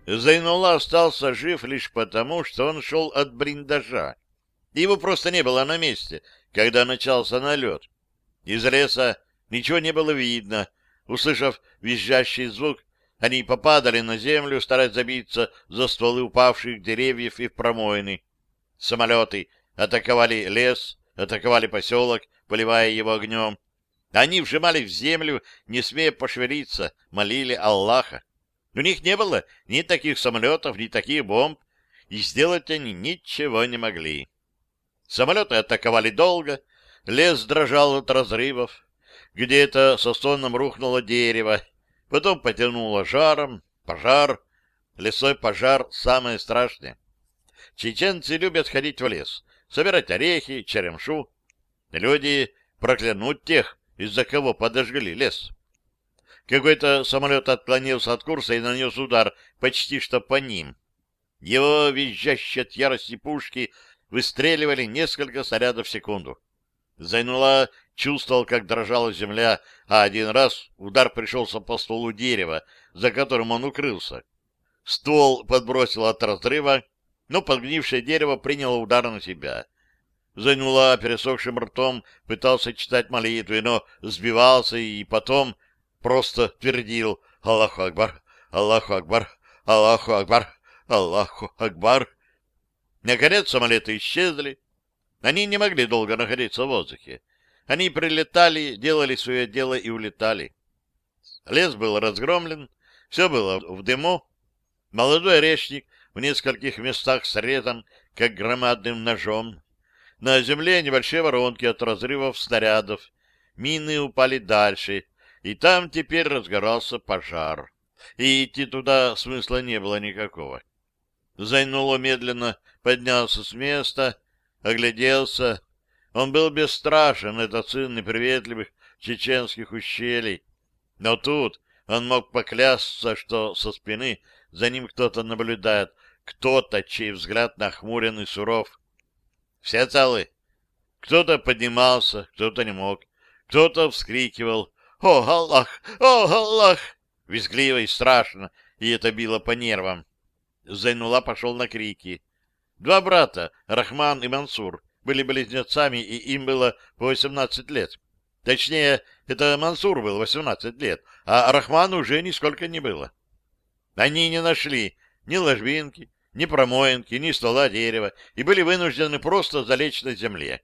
Зайнулла остался жив лишь потому, что он шел от блиндажа. Его просто не было на месте, когда начался налет. Из леса ничего не было видно. Услышав визжащий звук, они попадали на землю, стараясь забиться за стволы упавших деревьев и в промоины. Самолеты атаковали лес, атаковали поселок, поливая его огнем. Они вжимались в землю, не смея пошевелиться, молили Аллаха. У них не было ни таких самолетов, ни таких бомб, и сделать они ничего не могли. Самолеты атаковали долго, лес дрожал от разрывов, где-то со стоном рухнуло дерево, потом потянуло жаром, пожар. Лесной пожар — самое страшное. Чеченцы любят ходить в лес, собирать орехи, черемшу. Люди проклянут тех, из-за кого подожгли лес. Какой-то самолет отклонился от курса и нанес удар почти что по ним. Его визжащие от ярости пушки выстреливали несколько снарядов в секунду. Зайнула чувствовал, как дрожала земля, а один раз удар пришелся по стволу дерева, за которым он укрылся. Ствол подбросил от разрыва, но подгнившее дерево приняло удар на себя. Зайнула пересохшим ртом, пытался читать молитвы, но сбивался и потом просто твердил «Аллаху Акбар! Аллаху Акбар! Аллаху Акбар! Аллаху Акбар!». Наконец самолеты исчезли. Они не могли долго находиться в воздухе. Они прилетали, делали свое дело и улетали. Лес был разгромлен, все было в дыму. Молодой орешник в нескольких местах срезан, как громадным ножом. На земле небольшие воронки от разрывов снарядов. Мины упали дальше, и там теперь разгорался пожар. И идти туда смысла не было никакого. Зайнуло медленно поднялся с места, огляделся. Он был бесстрашен, этот сын неприветливых чеченских ущелий. Но тут он мог поклясться, что со спины за ним кто-то наблюдает, кто-то, чей взгляд нахмурен и суров. Все целы. Кто-то поднимался, кто-то не мог. Кто-то вскрикивал «О, Аллах! О, Аллах!» визгливо и страшно, и это било по нервам. Зайнула пошел на крики. Два брата, Рахман и Мансур, были близнецами, и им было по 18 лет. Точнее, это Мансур был 18 лет, а Рахману уже нисколько не было. Они не нашли ни ложбинки, ни промоинки, ни ствола дерева, и были вынуждены просто залечь на земле.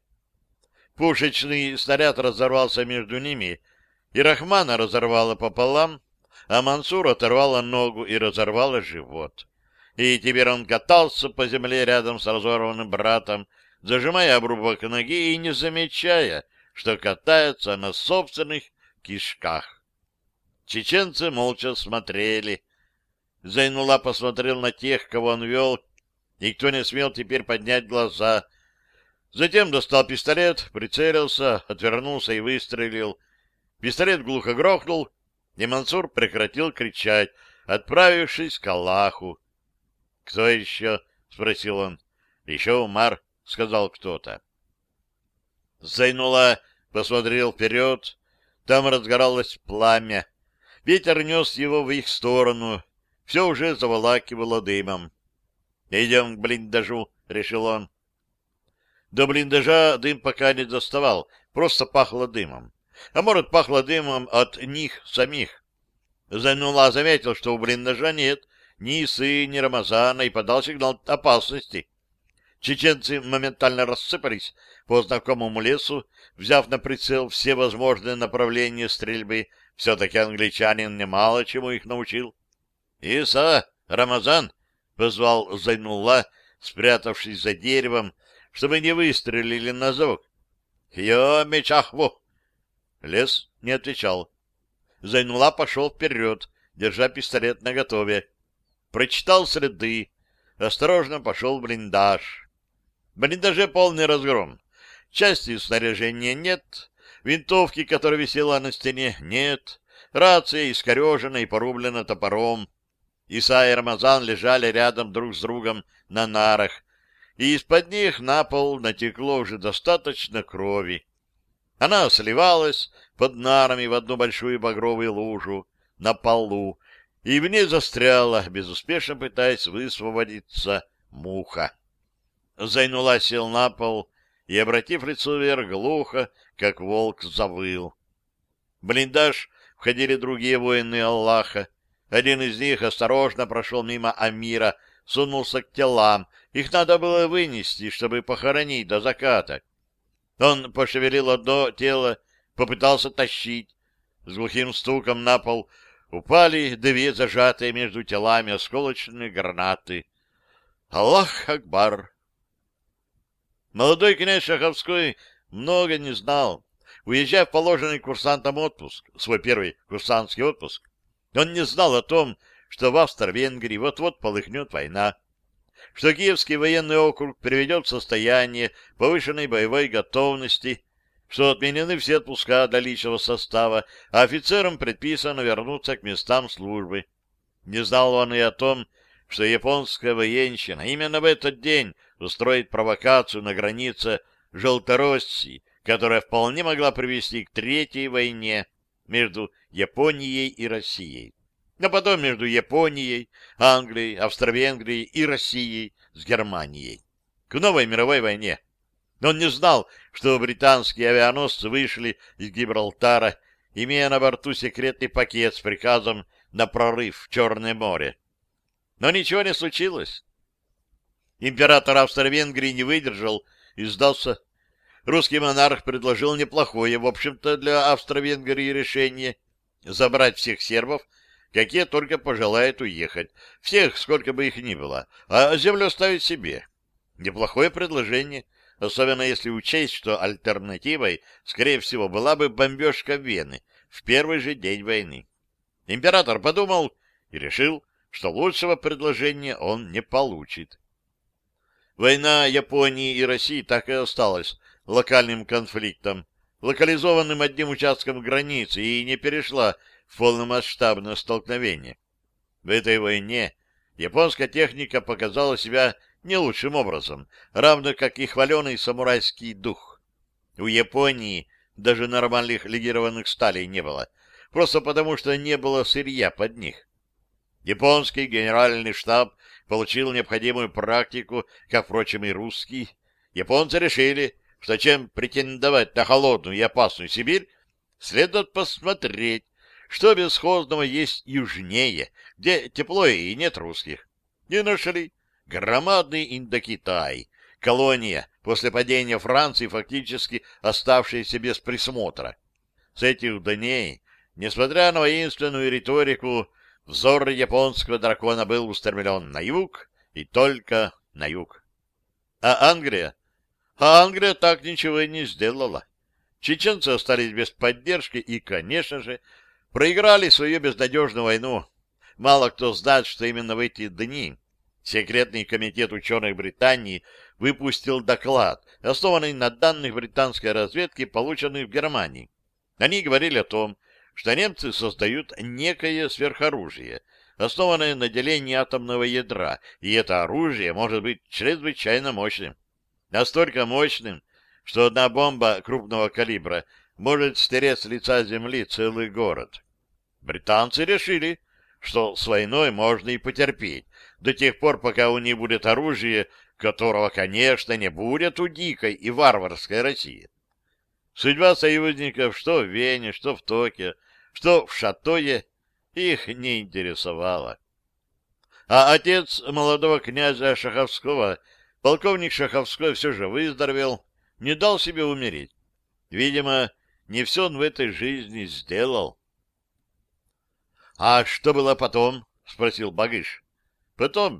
Пушечный снаряд разорвался между ними, и Рахмана разорвало пополам, а Мансур оторвало ногу и разорвало живот. И теперь он катался по земле рядом с разорванным братом, зажимая обрубок ноги и не замечая, что катается на собственных кишках. Чеченцы молча смотрели. Зайнула посмотрел на тех, кого он вел, и кто не смел теперь поднять глаза. Затем достал пистолет, прицелился, отвернулся и выстрелил. Пистолет глухо грохнул, и Мансур прекратил кричать, отправившись к Аллаху. — Кто еще? — спросил он. — Еще Умар, — сказал кто-то. Зайнула посмотрел вперед. Там разгоралось пламя. Ветер нес его в их сторону. Все уже заволакивало дымом. — Идем к блиндажу, — решил он. До блиндажа дым пока не доставал, просто пахло дымом. А может, пахло дымом от них самих. Зайнула заметил, что у блиндажа нет ни Исы, ни Рамазана, и подал сигнал опасности. Чеченцы моментально рассыпались по знакомому лесу, взяв на прицел все возможные направления стрельбы. Все-таки англичанин немало чему их научил. — Иса, Рамазан! — позвал Зайнулла, спрятавшись за деревом, чтобы не выстрелили на звук. — Йо, мечахву! Лес не отвечал. Зайнулла пошел вперед, держа пистолет наготове. Прочитал следы, осторожно пошел в блиндаж. В блиндаже полный разгром. Части снаряжения нет, винтовки, которая висела на стене, нет, рация искорежена и порублена топором. Иса и Рамазан лежали рядом друг с другом на нарах, и из-под них на пол натекло уже достаточно крови. Она сливалась под нарами в одну большую багровую лужу на полу, и в ней застряла, безуспешно пытаясь высвободиться, муха. Зайнула сел на пол и, обратив лицо вверх, глухо, как волк, завыл. В блиндаж входили другие воины Аллаха. Один из них осторожно прошел мимо Амира, сунулся к телам. Их надо было вынести, чтобы похоронить до заката. Он пошевелил одно тело, попытался тащить. С глухим стуком на пол упали две зажатые между телами осколочные гранаты. Аллах Акбар! Молодой князь Шаховской много не знал. Уезжая в положенный курсантом отпуск, свой первый курсантский отпуск, он не знал о том, что в Австро-Венгрии вот-вот полыхнет война, что Киевский военный округ приведет в состояние повышенной боевой готовности, что отменены все отпуска для личного состава, а офицерам предписано вернуться к местам службы. Не знал он и о том, что японская военщина именно в этот день устроит провокацию на границе Желтороссии, которая вполне могла привести к Третьей войне между Японией и Россией, а потом между Японией, Англией, Австро-Венгрией и Россией с Германией, к новой мировой войне. Он не знал, что британские авианосцы вышли из Гибралтара, имея на борту секретный пакет с приказом на прорыв в Черное море. Но ничего не случилось. Император Австро-Венгрии не выдержал и сдался. Русский монарх предложил неплохое, в общем-то, для Австро-Венгрии решение забрать всех сербов, какие только пожелают уехать, всех, сколько бы их ни было, а землю оставить себе. Неплохое предложение, особенно если учесть, что альтернативой, скорее всего, была бы бомбежка Вены в первый же день войны. Император подумал и решил, что лучшего предложения он не получит. Война Японии и России так и осталась локальным конфликтом, локализованным одним участком границы, и не перешла в полномасштабное столкновение. В этой войне японская техника показала себя не лучшим образом, равно как и хваленый самурайский дух. У Японии даже нормальных легированных сталей не было, просто потому что не было сырья под них. Японский генеральный штаб получил необходимую практику, как, впрочем, и русский. Японцы решили, что чем претендовать на холодную и опасную Сибирь, следует посмотреть, что бесхозного есть южнее, где тепло и нет русских. И нашли громадный Индокитай, колония, после падения Франции фактически оставшаяся без присмотра. С этих дней, несмотря на воинственную риторику, взор японского дракона был устремлен на юг и только на юг. А Англия? А Англия так ничего и не сделала. Чеченцы остались без поддержки и, конечно же, проиграли свою безнадежную войну. Мало кто знает, что именно в эти дни секретный комитет ученых Британии выпустил доклад, основанный на данных британской разведки, полученных в Германии. Они говорили о том, что немцы создают некое сверхоружие, основанное на делении атомного ядра, и это оружие может быть чрезвычайно мощным. Настолько мощным, что одна бомба крупного калибра может стереть с лица земли целый город. Британцы решили, что с войной можно и потерпеть, до тех пор, пока у них будет оружие, которого, конечно, не будет у дикой и варварской России. Судьба союзников что в Вене, что в Токио, что в Шатое их не интересовала. А отец молодого князя Шаховского, полковник Шаховской, все же выздоровел, не дал себе умереть. Видимо, не все он в этой жизни сделал. — А что было потом? — спросил Багыш. — Потом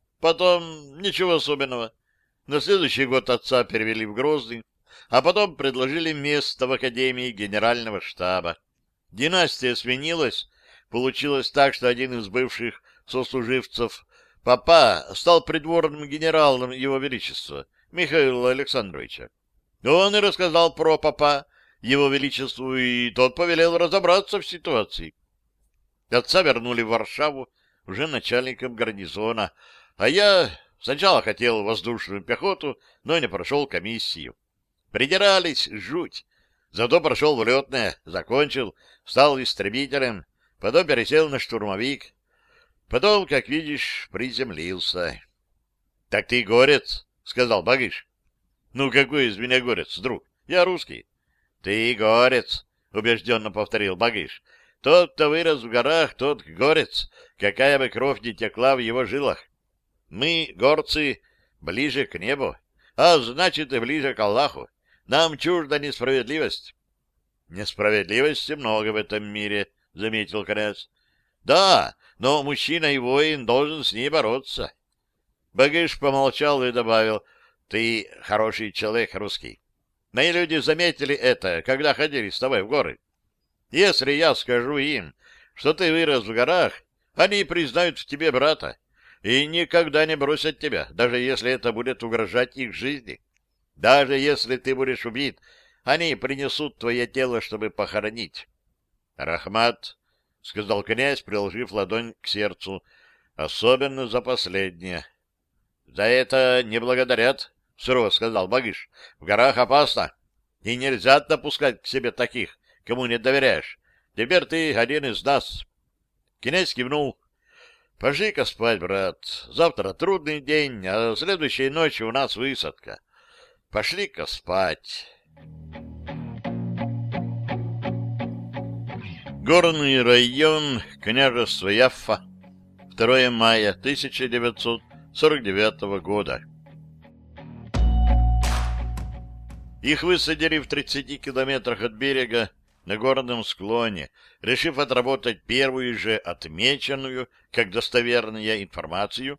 ничего особенного. На следующий год отца перевели в Грозный, а потом предложили место в Академии Генерального штаба. Династия сменилась, получилось так, что один из бывших сослуживцев папа стал придворным генералом Его Величества, Михаила Александровича. Он и рассказал про папа Его Величеству, и тот повелел разобраться в ситуации. Отца вернули в Варшаву уже начальником гарнизона, а я сначала хотел воздушную пехоту, но не прошел комиссию. Придирались жуть. Зато прошел в летное, закончил, стал истребителем, потом пересел на штурмовик. Потом, как видишь, приземлился. — Так ты горец, — сказал Багыш. — Ну, какой из меня горец, друг? Я русский. — Ты горец, — убежденно повторил Багыш. — Тот, кто вырос в горах, тот горец, какая бы кровь ни текла в его жилах. Мы, горцы, ближе к небу, а значит и ближе к Аллаху. Нам чужда несправедливость. — Несправедливости много в этом мире, — заметил князь. — Да, но мужчина и воин должен с ней бороться. Багыш помолчал и добавил: — Ты хороший человек, русский. Мои люди заметили это, когда ходили с тобой в горы. Если я скажу им, что ты вырос в горах, они признают в тебе брата и никогда не бросят тебя, даже если это будет угрожать их жизни. Даже если ты будешь убит, они принесут твое тело, чтобы похоронить. — Рахмат, — сказал князь, приложив ладонь к сердцу, — особенно за последнее. — За это не благодарят, — сурово сказал Багыш. — В горах опасно, и нельзя допускать к себе таких, кому не доверяешь. Теперь ты один из нас. Князь кивнул. — Пошли-ка спать, брат. Завтра трудный день, а следующей ночью у нас высадка. Пошли-ка спать. Горный район, княжество Яффа, 2 мая 1949 года. Их высадили в 30 километрах от берега на горном склоне, решив отработать первую же отмеченную, как достоверная информацию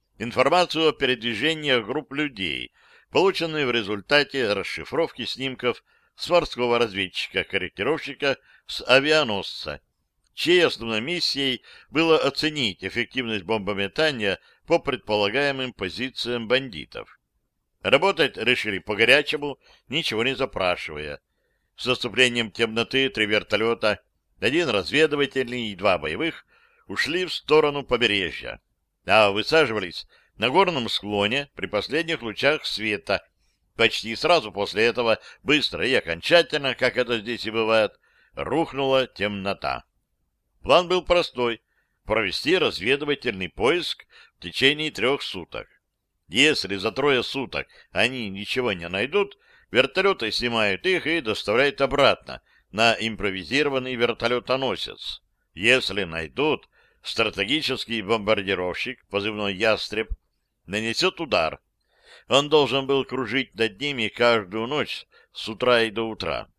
о передвижениях групп людей, полученные в результате расшифровки снимков с морского разведчика-корректировщика с авианосца, чьей основной миссией было оценить эффективность бомбометания по предполагаемым позициям бандитов. Работать решили по-горячему, ничего не запрашивая. С наступлением темноты 3 вертолета, 1 разведывательный и 2 боевых, ушли в сторону побережья, а высаживались на горном склоне при последних лучах света. Почти сразу после этого, быстро и окончательно, как это здесь и бывает, рухнула темнота. План был простой — провести разведывательный поиск в течение 3 суток. Если за 3 суток они ничего не найдут, вертолеты снимают их и доставляют обратно на импровизированный вертолетоносец. Если найдут, стратегический бомбардировщик, позывной «Ястреб», нанесет удар. Он должен был кружить над ними каждую ночь с утра и до утра.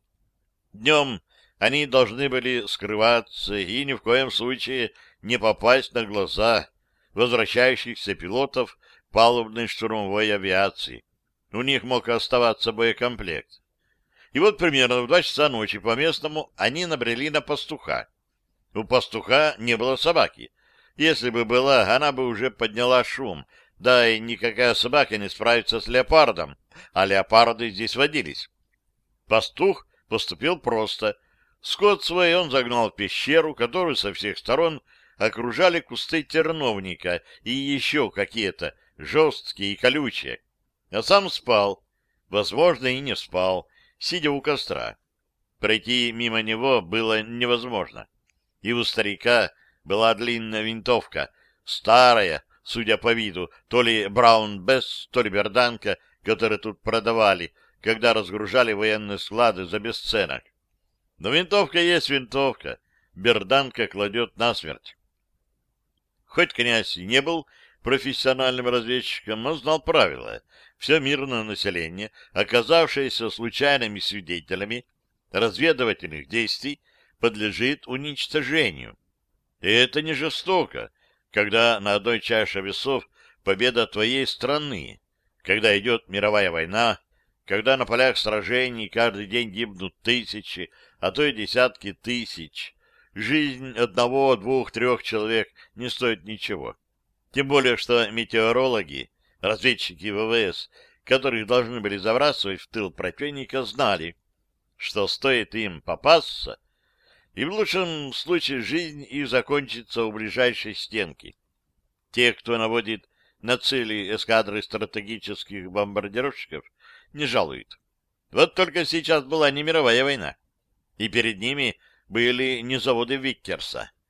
Днем они должны были скрываться и ни в коем случае не попасть на глаза возвращающихся пилотов палубной штурмовой авиации. У них мог оставаться боекомплект. И вот примерно в 2 часа ночи по местному они набрели на пастуха. У пастуха не было собаки. Если бы была, она бы уже подняла шум. Да и никакая собака не справится с леопардом, а леопарды здесь водились. Пастух поступил просто. Скот свой он загнал в пещеру, которую со всех сторон окружали кусты терновника и еще какие-то жесткие и колючие. А сам спал, возможно, и не спал, сидя у костра. Пройти мимо него было невозможно. И у старика была длинная винтовка, старая, судя по виду, то ли Браун-Бесс, то ли берданка, которые тут продавали, когда разгружали военные склады за бесценок. Но винтовка есть винтовка, берданка кладет насмерть. Хоть князь и не был профессиональным разведчиком, но знал правила. Все мирное население, оказавшееся случайными свидетелями разведывательных действий, подлежит уничтожению. И это не жестоко, когда на одной чаше весов победа твоей страны, когда идет мировая война, когда на полях сражений каждый день гибнут тысячи, а то и десятки тысяч. Жизнь 1, 2, 3 человек не стоит ничего. Тем более, что метеорологи, разведчики ВВС, которых должны были забрасывать в тыл противника, знали, что стоит им попасться, и в лучшем случае жизнь их закончится у ближайшей стенки. Те, кто наводит на цели эскадры стратегических бомбардировщиков, не жалуют. Вот только сейчас была не мировая война, и перед ними были не заводы Виккерса.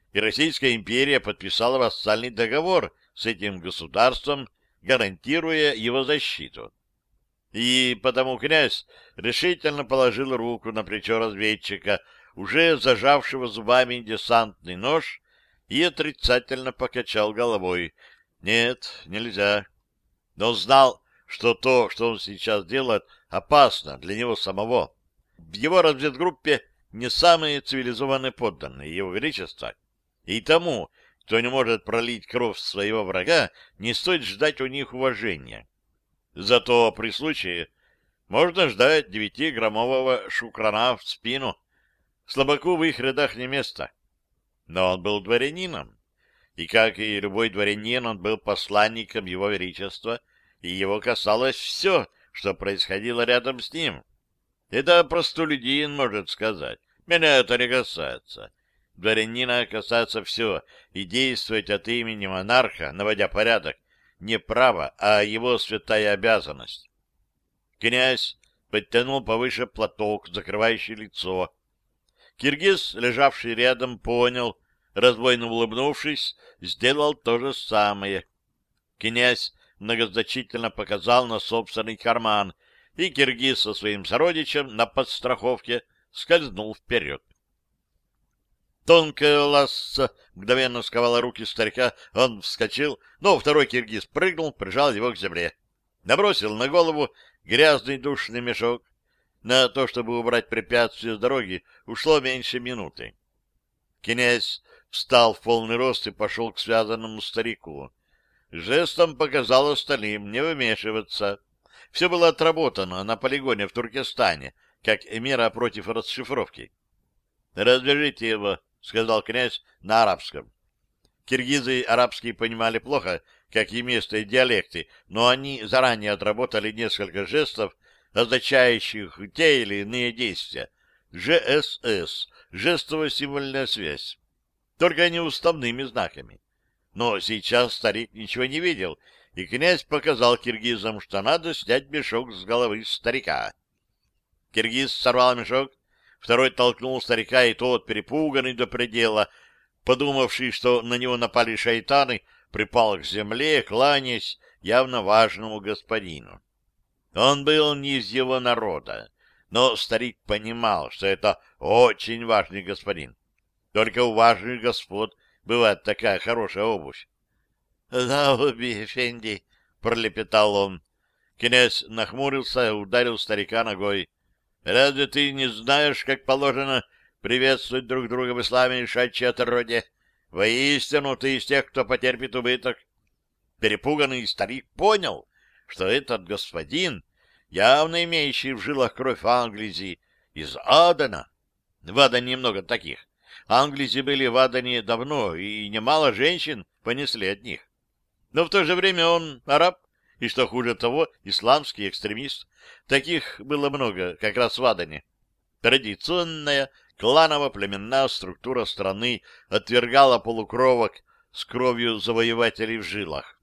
и Российская империя подписала вассальный договор с этим государством, гарантируя его защиту. И потому князь решительно положил руку на плечо разведчика, уже зажавшего зубами десантный нож, и отрицательно покачал головой. Нет, нельзя. Но он знал, что то, что он сейчас делает, опасно для него самого. В его разведгруппе не самые цивилизованные подданные его величества, и тому, кто не может пролить кровь своего врага, не стоит ждать у них уважения. Зато при случае можно ждать 9-граммового шукрана в спину. Слабаку в их рядах не место. Но он был дворянином, и, как и любой дворянин, он был посланником его величества, и его касалось все, что происходило рядом с ним. Это простолюдин может сказать. Меня это не касается. Дворянина касается все, и действовать от имени монарха, наводя порядок, не право, а его святая обязанность. Князь подтянул повыше платок, закрывающий лицо. Киргиз, лежавший рядом, понял, разбойно улыбнувшись, сделал то же самое. Князь многозначительно показал на собственный карман, и киргиз со своим сородичем на подстраховке скользнул вперед. Тонкая ласса мгновенно сковала руки старика, он вскочил, но второй киргиз прыгнул, прижал его к земле. Набросил на голову грязный душный мешок. На то, чтобы убрать препятствие с дороги, ушло меньше минуты. Князь встал в полный рост и пошел к связанному старику. Жестом показал остальным не вмешиваться. Все было отработано на полигоне в Туркестане, как мера против расшифровки. «Развяжите его», — сказал князь на арабском. Киргизы арабский понимали плохо, как и местные диалекты, но они заранее отработали несколько жестов, означающих те или иные действия. ЖСС — жестово-символьная связь. Только не уставными знаками. Но сейчас старик ничего не видел, и князь показал киргизам, что надо снять мешок с головы старика. Киргиз сорвал мешок, второй толкнул старика, и тот, перепуганный до предела, подумавший, что на него напали шайтаны, припал к земле, кланяясь явно важному господину. Он был не из его народа, но старик понимал, что это очень важный господин. Только у важных господ бывает такая хорошая обувь. — Лауби, Эфенди, — пролепетал он. Князь нахмурился и ударил старика ногой. — Разве ты не знаешь, как положено приветствовать друг друга в исламе и шачьи отродье? Воистину, ты из тех, кто потерпит убыток. Перепуганный старик понял, что этот господин, явно имеющий в жилах кровь Англизи, из Адена. В Адене немного таких. Англизи были в Адене давно, и немало женщин понесли от них. Но в то же время он араб, и, что хуже того, исламский экстремист. Таких было много как раз в Адене. Традиционная кланово-племенная структура страны отвергала полукровок с кровью завоевателей в жилах.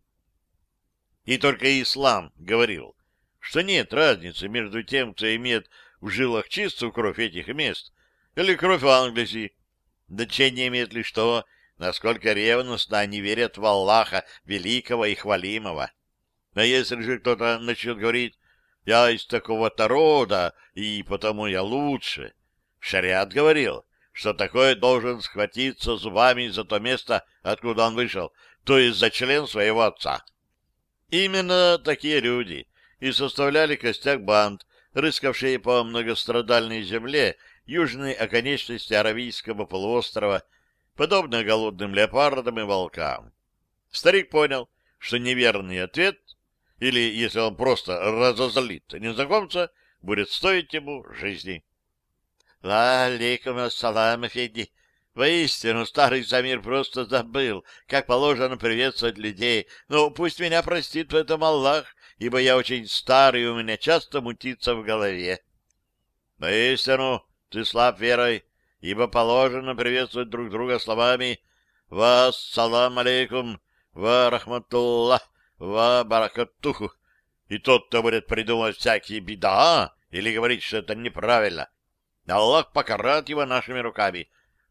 И только ислам говорил, что нет разницы между тем, кто имеет в жилах чистую кровь этих мест, или кровь Англии. Значение имеет лишь то, насколько ревностно они верят в Аллаха Великого и Хвалимого. А если же кто-то начнет говорить: «Я из такого-то рода, и потому я лучше», шариат говорил, что такой должен схватиться зубами за то место, откуда он вышел, то есть за член своего отца. Именно такие люди и составляли костяк банд, рыскавшие по многострадальной земле южной оконечности Аравийского полуострова, подобно голодным леопардам и волкам. Старик понял, что неверный ответ, или, если он просто разозлит незнакомца, будет стоить ему жизни. — Ва-алейкум ассалам, Эфенди. Воистину, старый Замир просто забыл, как положено приветствовать людей. Но пусть меня простит в этом Аллах, ибо я очень старый, и у меня часто мутится в голове. — Воистину, ты слаб верой, ибо положено приветствовать друг друга словами «Вассалам алейкум, ва рахматуллах, ва баракатуху». И тот, кто будет придумывать всякие беда или говорить, что это неправильно, Аллах покарает его нашими руками.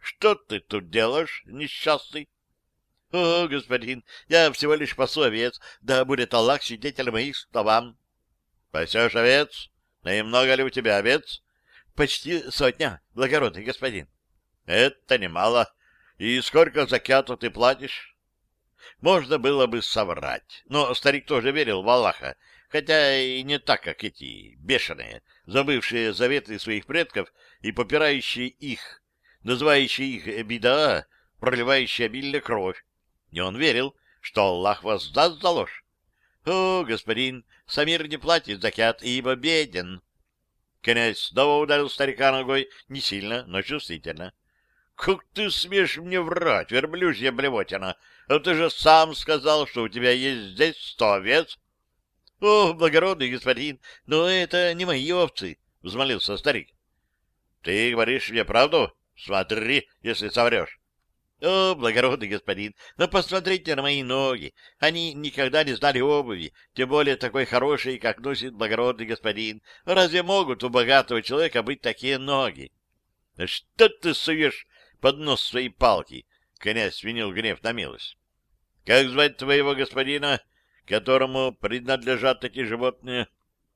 Что ты тут делаешь, несчастный? — О, господин, я всего лишь пасу овец, да будет Аллах свидетелем моих словам. — Пасешь овец? Ну и много ли у тебя овец? — Почти сотня, благородный господин. — Это немало. И сколько закяту ты платишь? Можно было бы соврать, но старик тоже верил в Аллаха, хотя и не так, как эти бешеные, забывшие заветы своих предков и попирающие их, называющие их биdaa, проливающие обильно кровь. И он верил, что Аллах воздаст за ложь. О, господин, Самир не платит закят, ибо беден. Князь снова ударил старика ногой не сильно, но чувствительно. — Как ты смеешь мне врать, верблюжья блевотина? А ты же сам сказал, что у тебя есть здесь 100 овец. — О, благородный господин, но это не мои овцы, — взмолился старик. — Ты говоришь мне правду? Смотри, если соврешь. — О, благородный господин, но посмотрите на мои ноги. Они никогда не знали обуви, тем более такой хорошей, как носит благородный господин. Разве могут у богатого человека быть такие ноги? — Да что ты суешь под нос своей палки? — князь свинил гнев на милость. — Как звать твоего господина, которому принадлежат эти животные?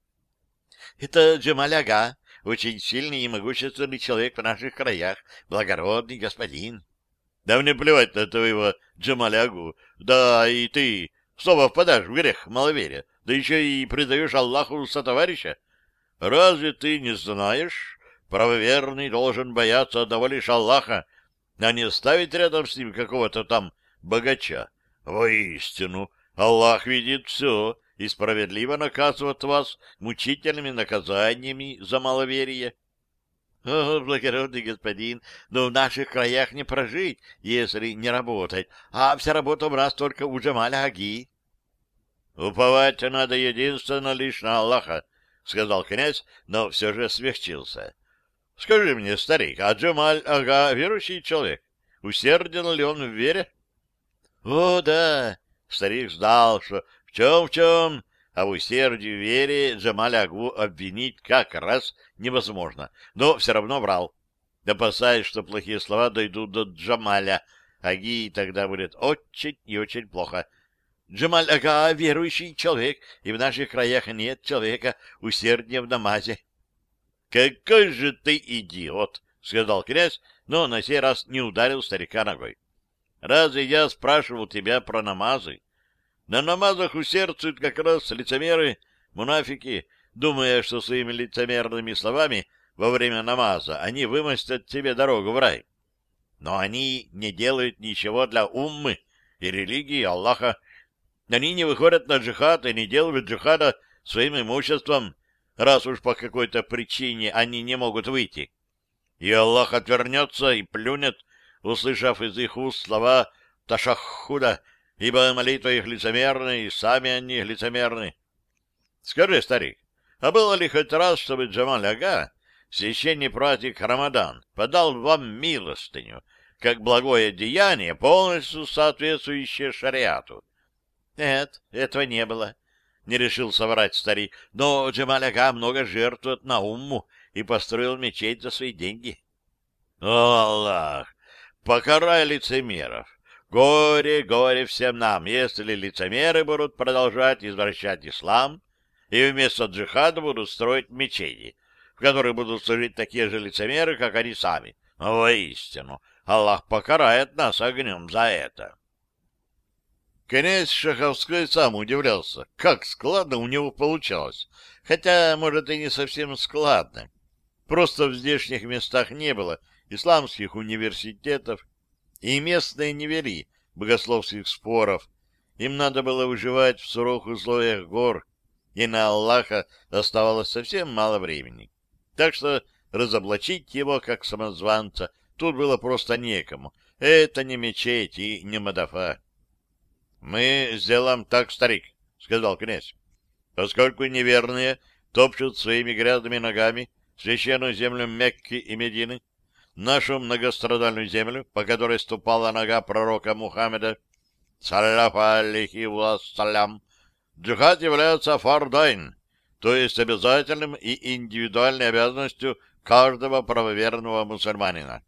— Это Джамаль-ага, очень сильный и могущественный человек в наших краях, благородный господин. — Да мне плевать на твоего Джамалягу. Да, и ты снова впадаешь в грех маловерия, да еще и предаешь Аллаху сотоварища. Разве ты не знаешь, правоверный должен бояться одного лишь Аллаха, а не ставить рядом с ним какого-то там богача? Воистину, Аллах видит все и справедливо наказывает вас мучительными наказаниями за маловерие. — О, благородный господин, но в наших краях не прожить, если не работать, а вся работа у нас только у Джамаля-аги. — Уповать надо единственно лишь на Аллаха, — сказал князь, но все же смягчился. — Скажи мне, старик, а Джамаль-ага верующий человек? Усерден ли он в вере? — О, да! Старик ждал, что в чем, а в усердии в вере Джамаль-агу обвинить как раз невозможно, но все равно врал, опасаясь, что плохие слова дойдут до Джамаля, аги, и тогда будет очень и очень плохо. Джамаль-ага верующий человек, и в наших краях нет человека усерднее в намазе. — Какой же ты идиот! — сказал князь, но на сей раз не ударил старика ногой. — Разве я спрашивал тебя про намазы? На намазах усердствуют как раз лицемеры, мунафики, думая, что своими лицемерными словами во время намаза они вымостят тебе дорогу в рай. Но они не делают ничего для уммы и религии Аллаха. Они не выходят на джихад и не делают джихада своим имуществом, раз уж по какой-то причине они не могут выйти. И Аллах отвернется и плюнет, услышав из их уст слова «ташаххуда», ибо молитва их лицемерна, и сами они лицемерны. Скажи, старик, а было ли хоть раз, чтобы Джамаль-ага, священный праздник Рамадан, подал вам милостыню, как благое деяние, полностью соответствующее шариату? Нет, этого не было, не решил соврать старик, но Джамаль-ага много жертвует на умму и построил мечеть за свои деньги. О, Аллах, покарай лицемеров! Горе, горе всем нам, если лицемеры будут продолжать извращать ислам и вместо джихада будут строить мечети, в которых будут служить такие же лицемеры, как они сами. Но воистину, Аллах покарает нас огнем за это. Князь Шаховской сам удивлялся, как складно у него получалось, хотя, может, и не совсем складно. Просто в здешних местах не было исламских университетов, и местные не вели богословских споров. Им надо было выживать в суровых условиях гор, и на Аллаха оставалось совсем мало времени. Так что разоблачить его как самозванца тут было просто некому. Это не мечеть и не мадафа. — Мы сделаем так, старик, — сказал князь. — Поскольку неверные топчут своими грязными ногами священную землю Мекки и Медины, нашу многострадальную землю, по которой ступала нога пророка Мухаммеда, саллафу алейхи вассалям, джихад является фардайн, то есть обязательным и индивидуальной обязанностью каждого правоверного мусульманина.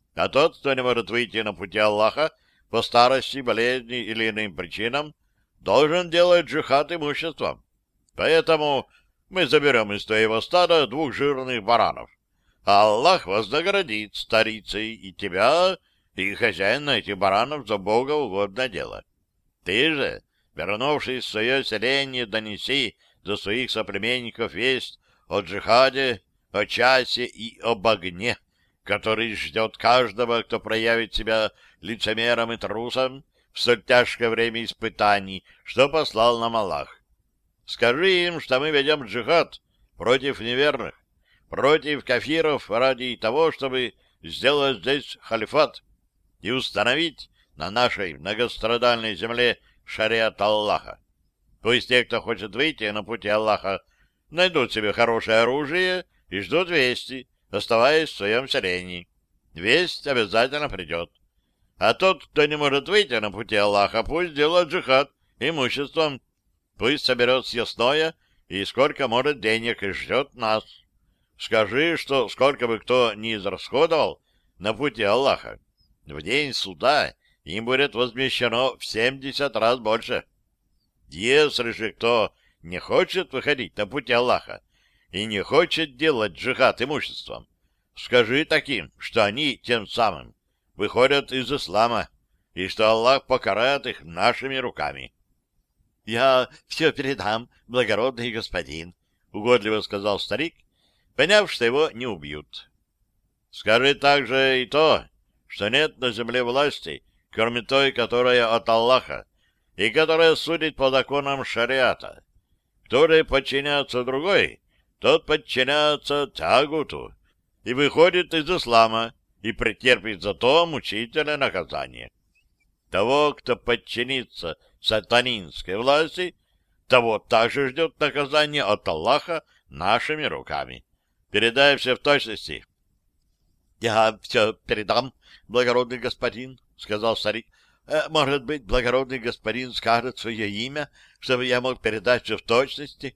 А тот, кто не может выйти на пути Аллаха по старости, болезни или иным причинам, должен делать джихад имуществом. Поэтому мы заберем из твоего стада 2 жирных баранов. А Аллах вознаградит старицей и тебя, и хозяина этих баранов за Бога угодное дело. Ты же, вернувшись в свое селение, донеси до своих соплеменников весть о джихаде, о часе и об огне, который ждет каждого, кто проявит себя лицемером и трусом в столь тяжкое время испытаний, что послал нам Аллах. Скажи им, что мы ведем джихад против неверных, против кафиров ради того, чтобы сделать здесь халифат и установить на нашей многострадальной земле шариат Аллаха. Пусть те, кто хочет выйти на пути Аллаха, найдут себе хорошее оружие и ждут вести, оставаясь в своем селении. Весть обязательно придет. А тот, кто не может выйти на пути Аллаха, пусть делает джихад имуществом, пусть соберет съестное и сколько может денег и ждет нас. Скажи, что сколько бы кто ни израсходовал на пути Аллаха, в день суда им будет возмещено в 70 раз больше. Если же кто не хочет выходить на пути Аллаха и не хочет делать джихад имуществом, скажи таким, что они тем самым выходят из ислама, и что Аллах покарает их нашими руками. — Я все передам, благородный господин, — угодливо сказал старик, поняв, что его не убьют. — Скажи также и то, что нет на земле власти, кроме той, которая от Аллаха, и которая судит по законам шариата. Кто же подчиняется другой, тот подчиняется тягуту и выходит из ислама и претерпит за то мучительное наказание. Того, кто подчинится сатанинской власти, того также ждет наказание от Аллаха нашими руками. Передай все в точности. — Я все передам, благородный господин, — сказал старик. — Может быть, благородный господин скажет свое имя, чтобы я мог передать все в точности?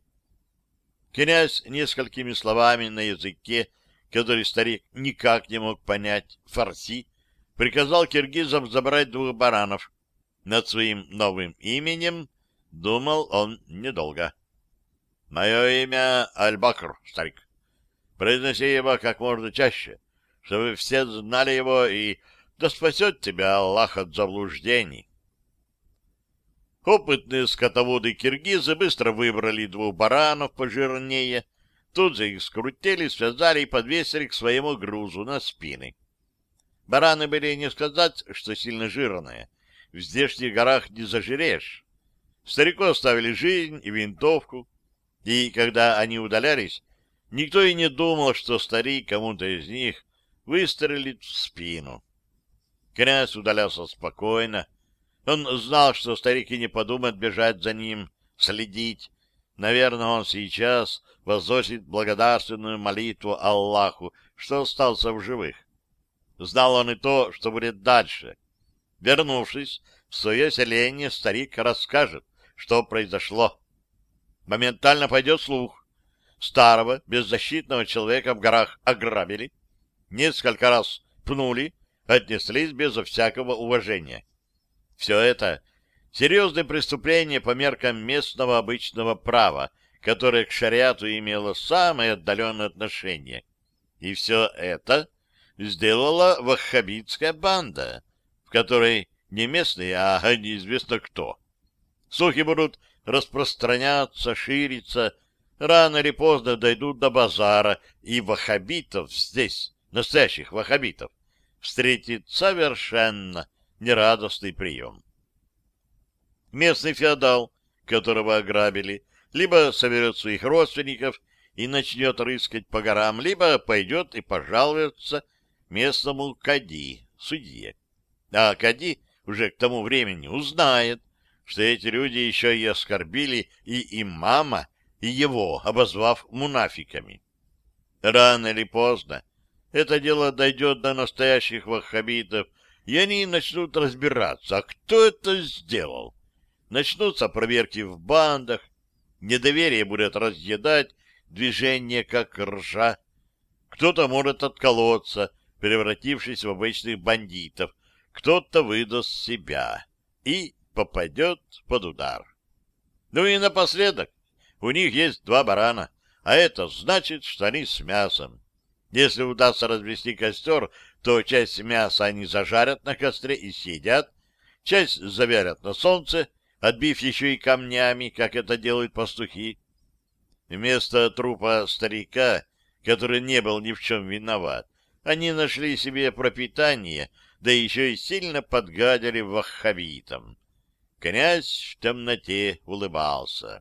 Князь несколькими словами на языке, который старик никак не мог понять, фарси, приказал киргизам забрать 2 баранов. Над своим новым именем думал он недолго. — Мое имя Аль-Бакр, старик. Произноси его как можно чаще, чтобы все знали его, и да спасет тебя Аллах от заблуждений. Опытные скотоводы-киргизы быстро выбрали 2 баранов пожирнее, тут же их скрутили, связали и подвесили к своему грузу на спины. Бараны были, не сказать, что сильно жирные. В здешних горах не зажиреешь. Старику оставили жизнь и винтовку, и когда они удалялись, никто и не думал, что старик кому-то из них выстрелит в спину. Князь удалялся спокойно. Он знал, что старик и не подумает бежать за ним, следить. Наверное, он сейчас возносит благодарственную молитву Аллаху, что остался в живых. Знал он и то, что будет дальше. Вернувшись в свое селение, старик расскажет, что произошло. Моментально пойдет слух. Старого, беззащитного человека в горах ограбили, несколько раз пнули, отнеслись безо всякого уважения. Все это — серьезное преступление по меркам местного обычного права, которое к шариату имело самое отдаленное отношение. И все это сделала ваххабитская банда, в которой не местные, а неизвестно кто. Слухи будут распространяться, шириться, рано или поздно дойдут до базара, и ваххабитов здесь, настоящих ваххабитов, встретит совершенно нерадостный прием. Местный феодал, которого ограбили, либо соберет своих родственников и начнет рыскать по горам, либо пойдет и пожалуется местному кади, судье. А кади уже к тому времени узнает, что эти люди еще и оскорбили и имама, и его, обозвав мунафиками. Рано или поздно это дело дойдет до настоящих ваххабитов, и они начнут разбираться, а кто это сделал. Начнутся проверки в бандах, недоверие будет разъедать движение, как ржа. Кто-то может отколоться, превратившись в обычных бандитов, кто-то выдаст себя и попадет под удар. Ну и напоследок, у них есть 2 барана, а это значит, что они с мясом. Если удастся развести костер, то часть мяса они зажарят на костре и съедят, часть заварят на солнце, отбив еще и камнями, как это делают пастухи. Вместо трупа старика, который не был ни в чем виноват, они нашли себе пропитание, да еще и сильно подгадили ваххабитам. Князь в темноте улыбался.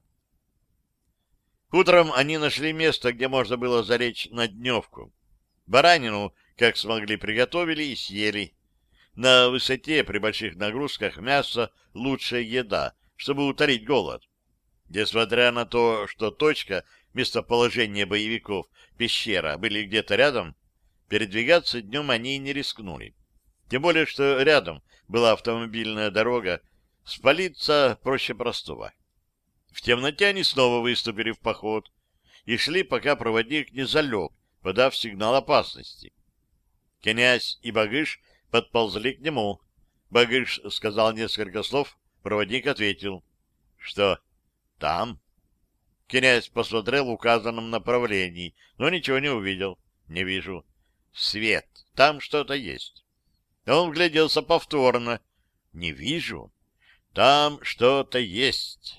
Утром они нашли место, где можно было залечь на дневку. Баранину, как смогли, приготовили и съели. На высоте при больших нагрузках мясо — лучшая еда, чтобы утолить голод. Несмотря на то, что точка местоположения боевиков, пещера, были где-то рядом, передвигаться днем они не рискнули. Тем более, что рядом была автомобильная дорога, спалиться проще простого. В темноте они снова выступили в поход и шли, пока проводник не залег, подав сигнал опасности. Князь и Багыш подползли к нему. Багыш сказал несколько слов, проводник ответил. — Что, там? Князь посмотрел в указанном направлении, но ничего не увидел. — Не вижу. — Свет, там что-то есть. Он вгляделся повторно. — Не вижу. Там что-то есть.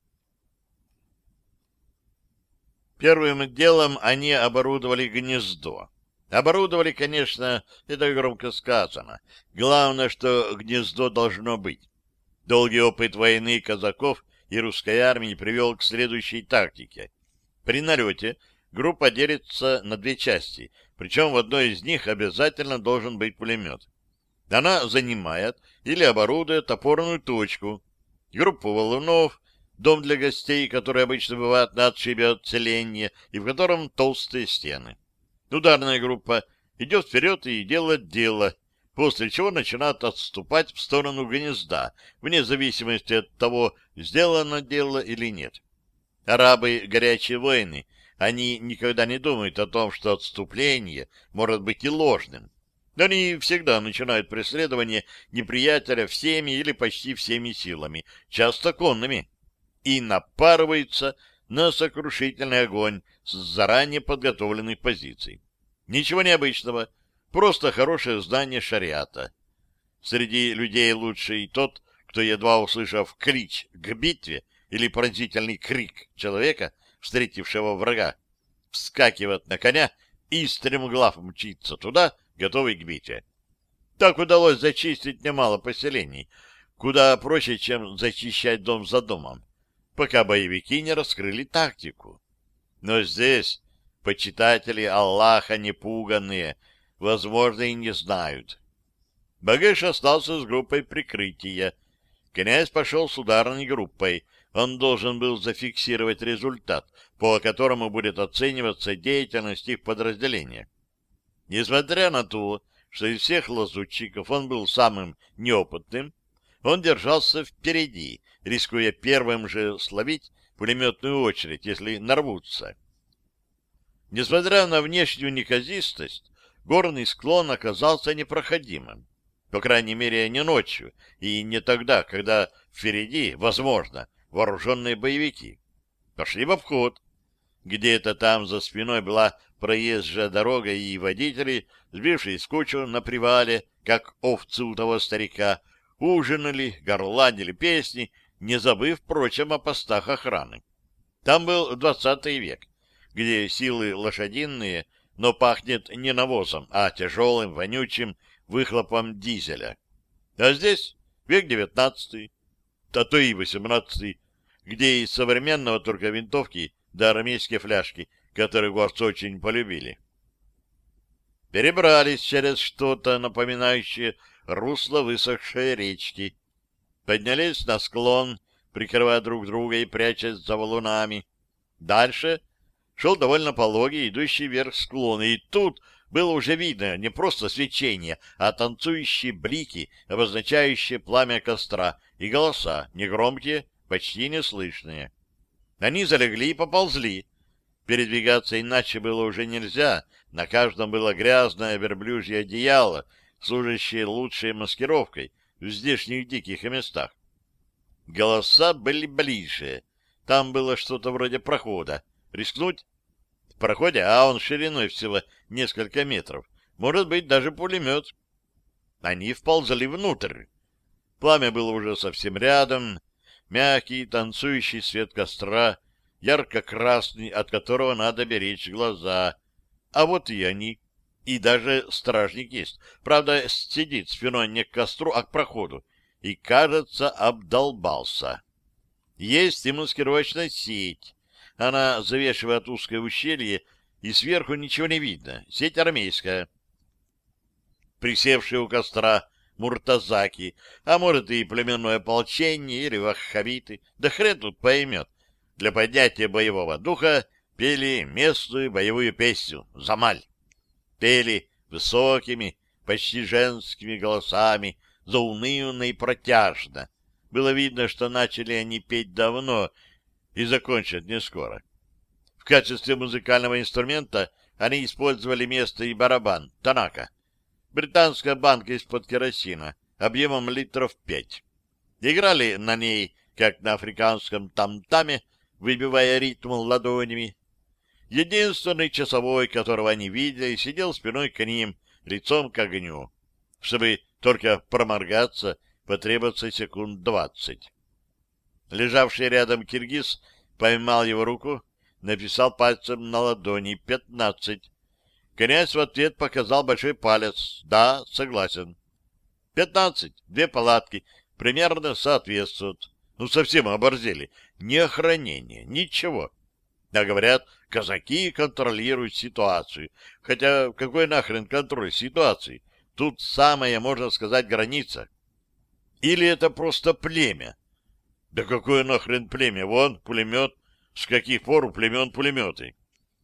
Первым делом они оборудовали гнездо. Оборудовали, конечно, это громко сказано. Главное, что гнездо должно быть. Долгий опыт войны казаков и русской армии привел к следующей тактике. При налете группа делится на 2 части, причем в одной из них обязательно должен быть пулемет. Она занимает или оборудует опорную точку, группу валунов, дом для гостей, который обычно бывает на отшибе от селения и в котором толстые стены. Ударная группа идет вперед и делает дело, после чего начинает отступать в сторону гнезда, вне зависимости от того, сделано дело или нет. Арабы — горячие воины, они никогда не думают о том, что отступление может быть и ложным. Они всегда начинают преследование неприятеля всеми или почти всеми силами, часто конными, и напарываются на сокрушительный огонь с заранее подготовленных позиций. Ничего необычного, просто хорошее знание шариата. Среди людей лучший тот, кто, едва услышав клич к битве или пронзительный крик человека, встретившего врага, вскакивает на коня и стремглав мчится туда, готовый к битве. Так удалось зачистить немало поселений, куда проще, чем зачищать дом за домом, пока боевики не раскрыли тактику. Но здесь почитатели Аллаха непуганные, возможно, и не знают. Багыш остался с группой прикрытия. Князь пошел с ударной группой. Он должен был зафиксировать результат, по которому будет оцениваться деятельность их подразделения. Несмотря на то, что из всех лазутчиков он был самым неопытным, он держался впереди, рискуя первым же словить пулеметную очередь, если нарвутся. Несмотря на внешнюю неказистость, горный склон оказался непроходимым. По крайней мере, не ночью, и не тогда, когда впереди, возможно, вооруженные боевики. Пошли в обход. Где-то там за спиной была проезжая дорога, и водители, сбившись в кучу на привале, как овцы у того старика, ужинали, горланили песни, не забыв, впрочем, о постах охраны. Там был 20 век, где силы лошадиные, но пахнет не навозом, а тяжелым, вонючим выхлопом дизеля. А здесь век 19, а то и 18, где из современного только винтовки да армейские фляжки, которые горцы очень полюбили. Перебрались через что-то напоминающее русло высохшей речки. Поднялись на склон, прикрывая друг друга и прячась за валунами. Дальше шел довольно пологий, идущий вверх склон, и тут было уже видно не просто свечение, а танцующие блики, обозначающие пламя костра, и голоса, негромкие, почти неслышные. Они залегли и поползли. Передвигаться иначе было уже нельзя. На каждом было грязное верблюжье одеяло, служащее лучшей маскировкой в здешних диких местах. Голоса были ближе. Там было что-то вроде прохода. Рискнуть? В проходе, а он шириной всего несколько метров. Может быть, даже пулемет. Они вползли внутрь. Пламя было уже совсем рядом. Мягкий, танцующий свет костра, ярко-красный, от которого надо беречь глаза. А вот и они. И даже стражник есть. Правда, сидит спиной не к костру, а к проходу. И, кажется, обдолбался. Есть и маскировочная сеть. Она завешивает узкое ущелье, и сверху ничего не видно. Сеть армейская. Присевшие у костра муртазаки, а может и племенное ополчение или ваххабиты, да хрен тут поймет, для поднятия боевого духа пели местную боевую песню «Замаль». Пели высокими, почти женскими голосами, заунывно и протяжно. Было видно, что начали они петь давно и закончат не скоро. В качестве музыкального инструмента они использовали местный барабан «Танака», британская банка из-под керосина, объемом литров 5. Играли на ней, как на африканском там-таме, выбивая ритм ладонями. Единственный часовой, которого они видели, сидел спиной к ним, лицом к огню. Чтобы только проморгаться, потребуется секунд 20. Лежавший рядом киргиз поймал его руку, написал пальцем на ладони 15. Князь в ответ показал большой палец. Да, согласен. 15. Две палатки примерно соответствуют. Ну, совсем оборзели. Ни охранения, ничего. А говорят, казаки контролируют ситуацию. Хотя какой нахрен контроль ситуации? Тут самая, можно сказать, граница. Или это просто племя? Да какое нахрен племя? Вон пулемет. С каких пор у племен пулеметы?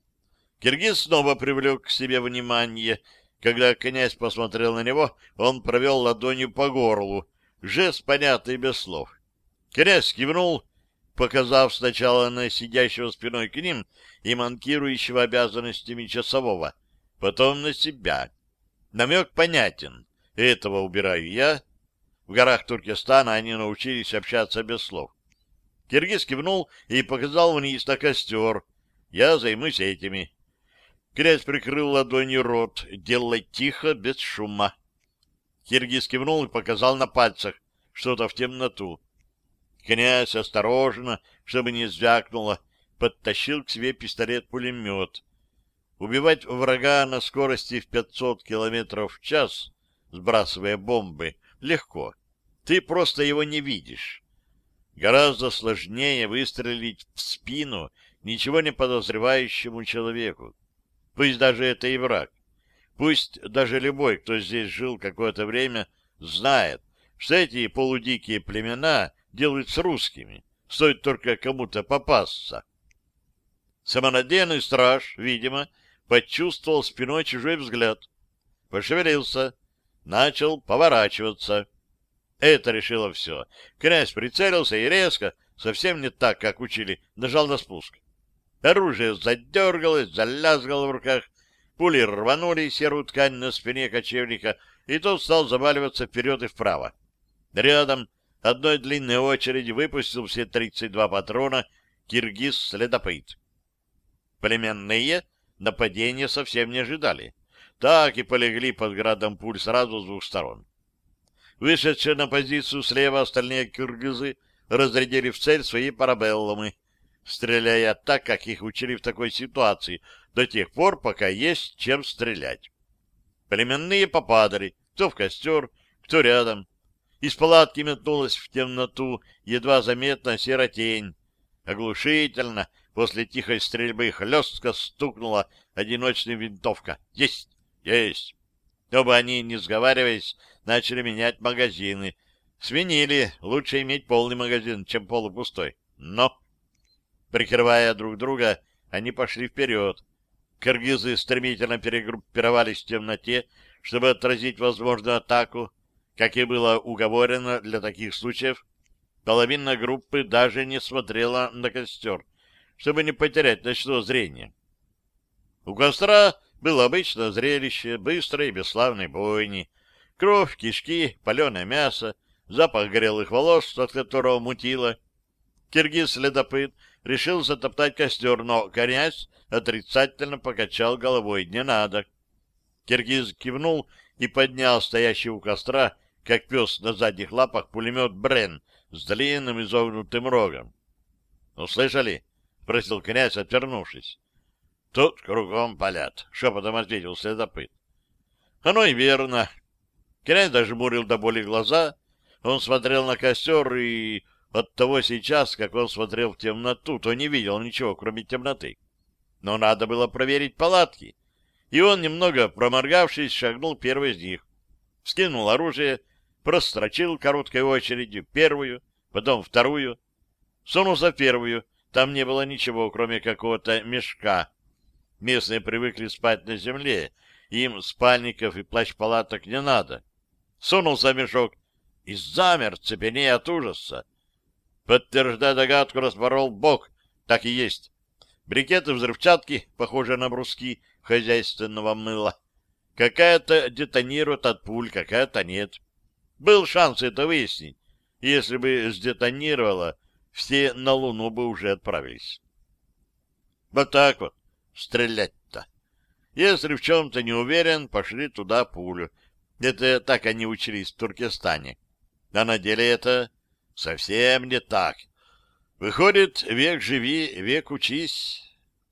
Киргиз снова привлек к себе внимание. Когда князь посмотрел на него, он провел ладонью по горлу. Жест понятный без слов. Князь кивнул, показав сначала на сидящего спиной к ним и манкирующего обязанностями часового, потом на себя. Намек понятен. Этого убираю я. В горах Туркестана они научились общаться без слов. Киргиз кивнул и показал вниз на костер. Я займусь этими. Князь прикрыл ладонью рот. Делай тихо, без шума. Киргиз кивнул и показал на пальцах что-то в темноту. Князь осторожно, чтобы не звякнуло, подтащил к себе пистолет-пулемет. Убивать врага на скорости в 500 километров в час, сбрасывая бомбы, легко. Ты просто его не видишь. Гораздо сложнее выстрелить в спину ничего не подозревающему человеку. Пусть даже это и враг. Пусть даже любой, кто здесь жил какое-то время, знает, что эти полудикие племена делают с русскими. Стоит только кому-то попасться. Самонадеянный страж, видимо, почувствовал спиной чужой взгляд. Пошевелился, начал поворачиваться. Это решило все. Князь прицелился и резко, совсем не так, как учили, нажал на спуск. Оружие задергалось, залязгало в руках, пули рванули серую ткань на спине кочевника, и тот стал заваливаться вперед и вправо. Рядом одной длинной очереди выпустил все 32 патрона киргиз-следопыт. Племенные нападения совсем не ожидали. Так и полегли под градом пуль сразу с двух сторон. Вышедшие на позицию слева остальные киргизы разрядили в цель свои парабеллумы, стреляя так, как их учили в такой ситуации, до тех пор, пока есть чем стрелять. Племенные попадали, кто в костер, кто рядом. Из палатки метнулась в темноту едва заметная серая тень. Оглушительно после тихой стрельбы хлестко стукнула одиночная винтовка. Есть! Есть! Оба они, не сговариваясь, начали менять магазины. Сменили. Лучше иметь полный магазин, чем полупустой. Но, прикрывая друг друга, они пошли вперед. Киргизы стремительно перегруппировались в темноте, чтобы отразить возможную атаку. Как и было уговорено для таких случаев, половина группы даже не смотрела на костер. чтобы не потерять ночное зрение. У костра было обычное зрелище быстрой и бесславной бойни. Кровь, кишки, паленое мясо, запах горелых волос, от которого мутило. Киргиз-следопыт решил затоптать костер, но князь отрицательно покачал головой: «Не надо». Киргиз кивнул и поднял стоящий у костра, как пес на задних лапах, пулемет «Брен» с длинным изогнутым рогом. «Услышали?» — спросил князь, отвернувшись. «Тут кругом палят», — шепотом ответил следопыт. Оно и верно. Князь даже мурил до боли глаза. Он смотрел на костер, и оттого сейчас, как он смотрел в темноту, то не видел ничего, кроме темноты. Но надо было проверить палатки. И он, немного проморгавшись, шагнул первый из них. Скинул оружие, прострочил короткой очередью первую, потом вторую. Сунулся в первую. Там не было ничего, кроме какого-то мешка. Местные привыкли спать на земле. Им спальников и плащ-палаток не надо. Сунулся в мешок и замер, цепенея от ужаса. Подтверждая догадку, распорол бок. Так и есть. Брикеты взрывчатки, похожие на бруски хозяйственного мыла. Какая-то детонирует от пуль, какая-то нет. Был шанс это выяснить. Если бы сдетонировало, все на Луну бы уже отправились. Вот так вот стрелять-то. Если в чем-то не уверен, пошли туда пулю. Это так они учились в Туркестане. А на деле это совсем не так. Выходит, век живи, век учись.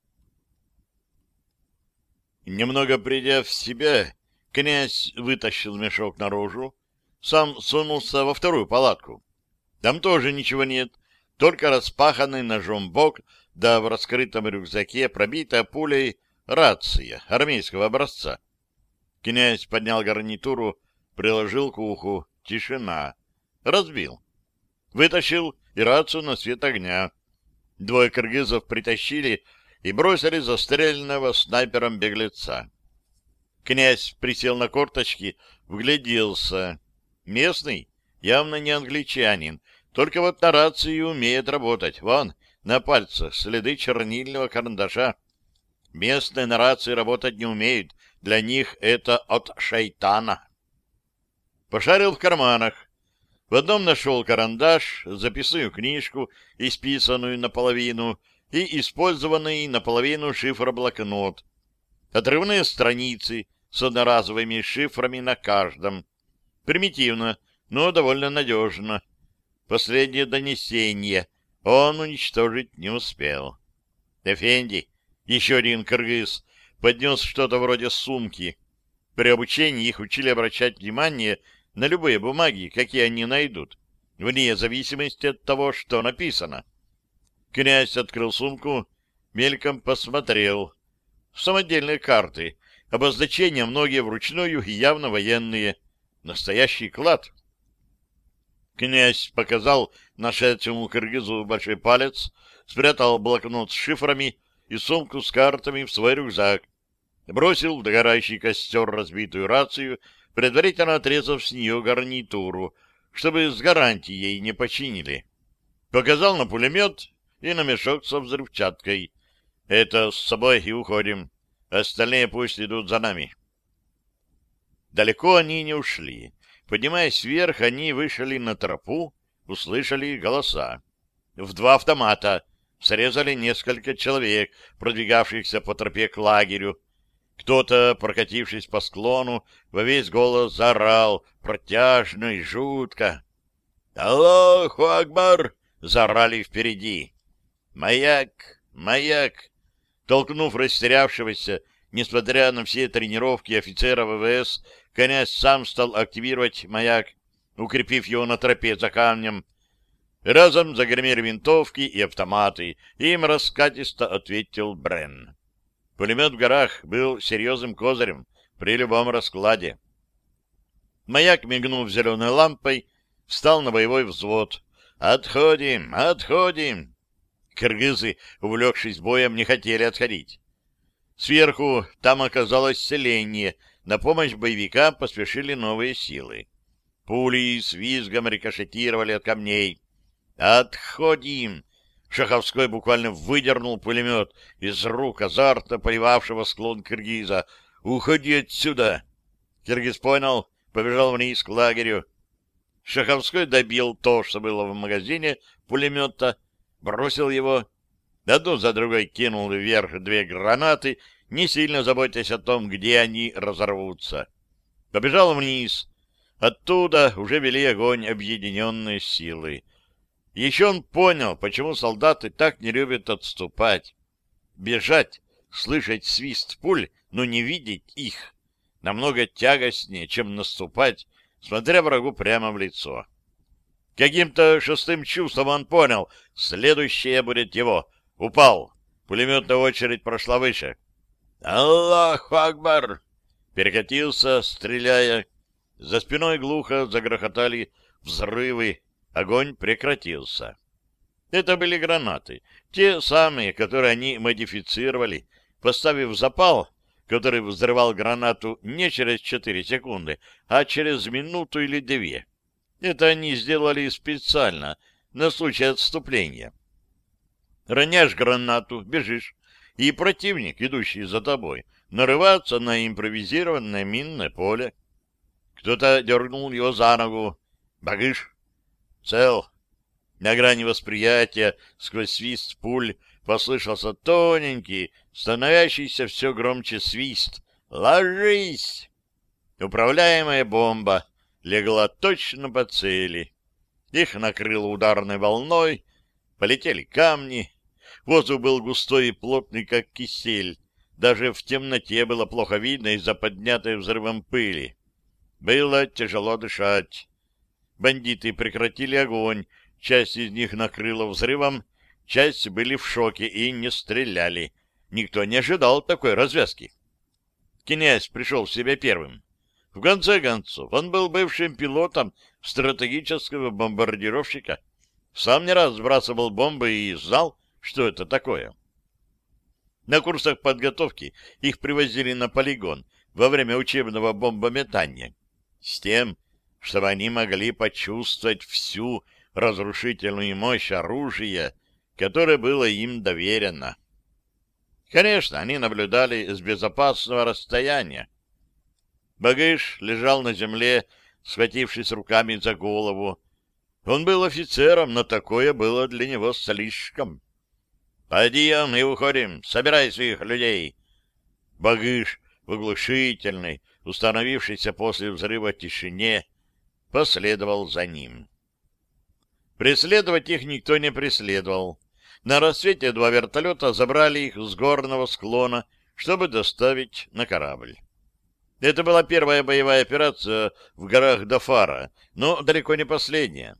Немного придя в себя, князь вытащил мешок наружу, сам сунулся во вторую палатку. Там тоже ничего нет, только распаханный ножом бок, да в раскрытом рюкзаке пробитая пулей рация армейского образца. Князь поднял гарнитуру, приложил к уху. Тишина. Разбил. Вытащил и рацию на свет огня. Двое киргизов притащили и бросили застреленного снайпером беглеца. Князь присел на корточки, вгляделся. Местный, явно не англичанин, только вот на рации умеет работать. Вон, на пальцах следы чернильного карандаша. Местные на рации работать не умеют. Для них это от шайтана. Пошарил в карманах. В одном нашел карандаш, записную книжку, исписанную наполовину, и использованный наполовину шифроблокнот. Отрывные страницы с одноразовыми шифрами на каждом. Примитивно, но довольно надежно. Последнее донесение он уничтожить не успел. Эфенди, еще один кыргыз, поднес что-то вроде сумки. При обучении их учили обращать внимание на любые бумаги, какие они найдут, вне зависимости от того, что написано. Князь открыл сумку, мельком посмотрел. Самодельные карты, обозначения многие вручную и явно военные. Настоящий клад. Князь показал нашедшему кыргызу большой палец, спрятал блокнот с шифрами и сумку с картами в свой рюкзак, бросил в догорающий костер разбитую рацию, предварительно отрезав с нее гарнитуру, чтобы с гарантией не починили. Показал на пулемет и на мешок со взрывчаткой. Это с собой и уходим. Остальные пусть идут за нами. Далеко они не ушли. Поднимаясь вверх, они вышли на тропу, услышали голоса. В два автомата срезали несколько человек, продвигавшихся по тропе к лагерю. Кто-то, прокатившись по склону, во весь голос заорал, протяжно и жутко. «Аллаху Акбар!» — заорали впереди. «Маяк! Маяк!» Толкнув растерявшегося, несмотря на все тренировки офицера ВВС, князь сам стал активировать маяк, укрепив его на тропе за камнем. Разом загремели винтовки и автоматы, и им раскатисто ответил Брен. Пулемет в горах был серьезным козырем при любом раскладе. Маяк, мигнув зеленой лампой, встал на боевой взвод. «Отходим! Отходим!» Кыргызы, увлекшись боем, не хотели отходить. Сверху там оказалось селение. На помощь боевикам поспешили новые силы. Пули с визгом рикошетировали от камней. «Отходим!» Шаховской буквально выдернул пулемет из рук азарта, поливавшего склон киргиза. «Уходи отсюда!» Киргиз понял, побежал вниз к лагерю. Шаховской добил то, что было в магазине пулемета, бросил его. Одну за другой кинул вверх 2 гранаты, не сильно заботясь о том, где они разорвутся. Побежал вниз. Оттуда уже вели огонь объединенные силы. Еще он понял, почему солдаты так не любят отступать. Бежать, слышать свист пуль, но не видеть их, намного тягостнее, чем наступать, смотря врагу прямо в лицо. Каким-то шестым чувством он понял, следующее будет его. Упал. Пулеметная очередь прошла выше. «Аллаху Акбар!» Перекатился, стреляя. За спиной глухо загрохотали взрывы. Огонь прекратился. Это были гранаты, те самые, которые они модифицировали, поставив запал, который взрывал гранату не через 4 секунды, а через минуту или 2. Это они сделали специально, на случай отступления. Роняешь гранату, бежишь, и противник, идущий за тобой, нарывается на импровизированное минное поле. Кто-то дернул его за ногу. Багыш. Цел. На грани восприятия, сквозь свист пуль, послышался тоненький, становящийся все громче свист. «Ложись!» Управляемая бомба легла точно по цели. Их накрыло ударной волной, полетели камни. Воздух был густой и плотный, как кисель. Даже в темноте было плохо видно из-за поднятой взрывом пыли. Было тяжело дышать. Бандиты прекратили огонь, часть из них накрыла взрывом, часть были в шоке и не стреляли. Никто не ожидал такой развязки. Князь пришел в себя первым. В конце концов, он был бывшим пилотом стратегического бомбардировщика. Сам не раз сбрасывал бомбы и знал, что это такое. На курсах подготовки их привозили на полигон во время учебного бомбометания с тем, чтобы они могли почувствовать всю разрушительную мощь оружия, которое было им доверено. Конечно, они наблюдали с безопасного расстояния. Багыш лежал на земле, схватившись руками за голову. Он был офицером, но такое было для него слишком. «Подъем и уходим! Собирай своих людей!» Багыш в оглушительной, установившейся после взрыва тишине, последовал за ним. Преследовать их никто не преследовал. На рассвете 2 вертолета забрали их с горного склона, чтобы доставить на корабль. Это была первая боевая операция в горах Дафара, но далеко не последняя.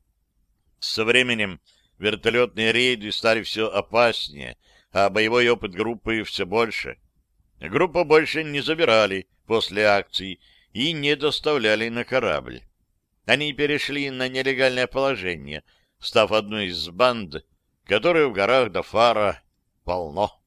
Со временем вертолетные рейды стали все опаснее, а боевой опыт группы все больше. Группу больше не забирали после акций и не доставляли на корабль. Они перешли на нелегальное положение, став одной из банд, которые в горах Дафара полно.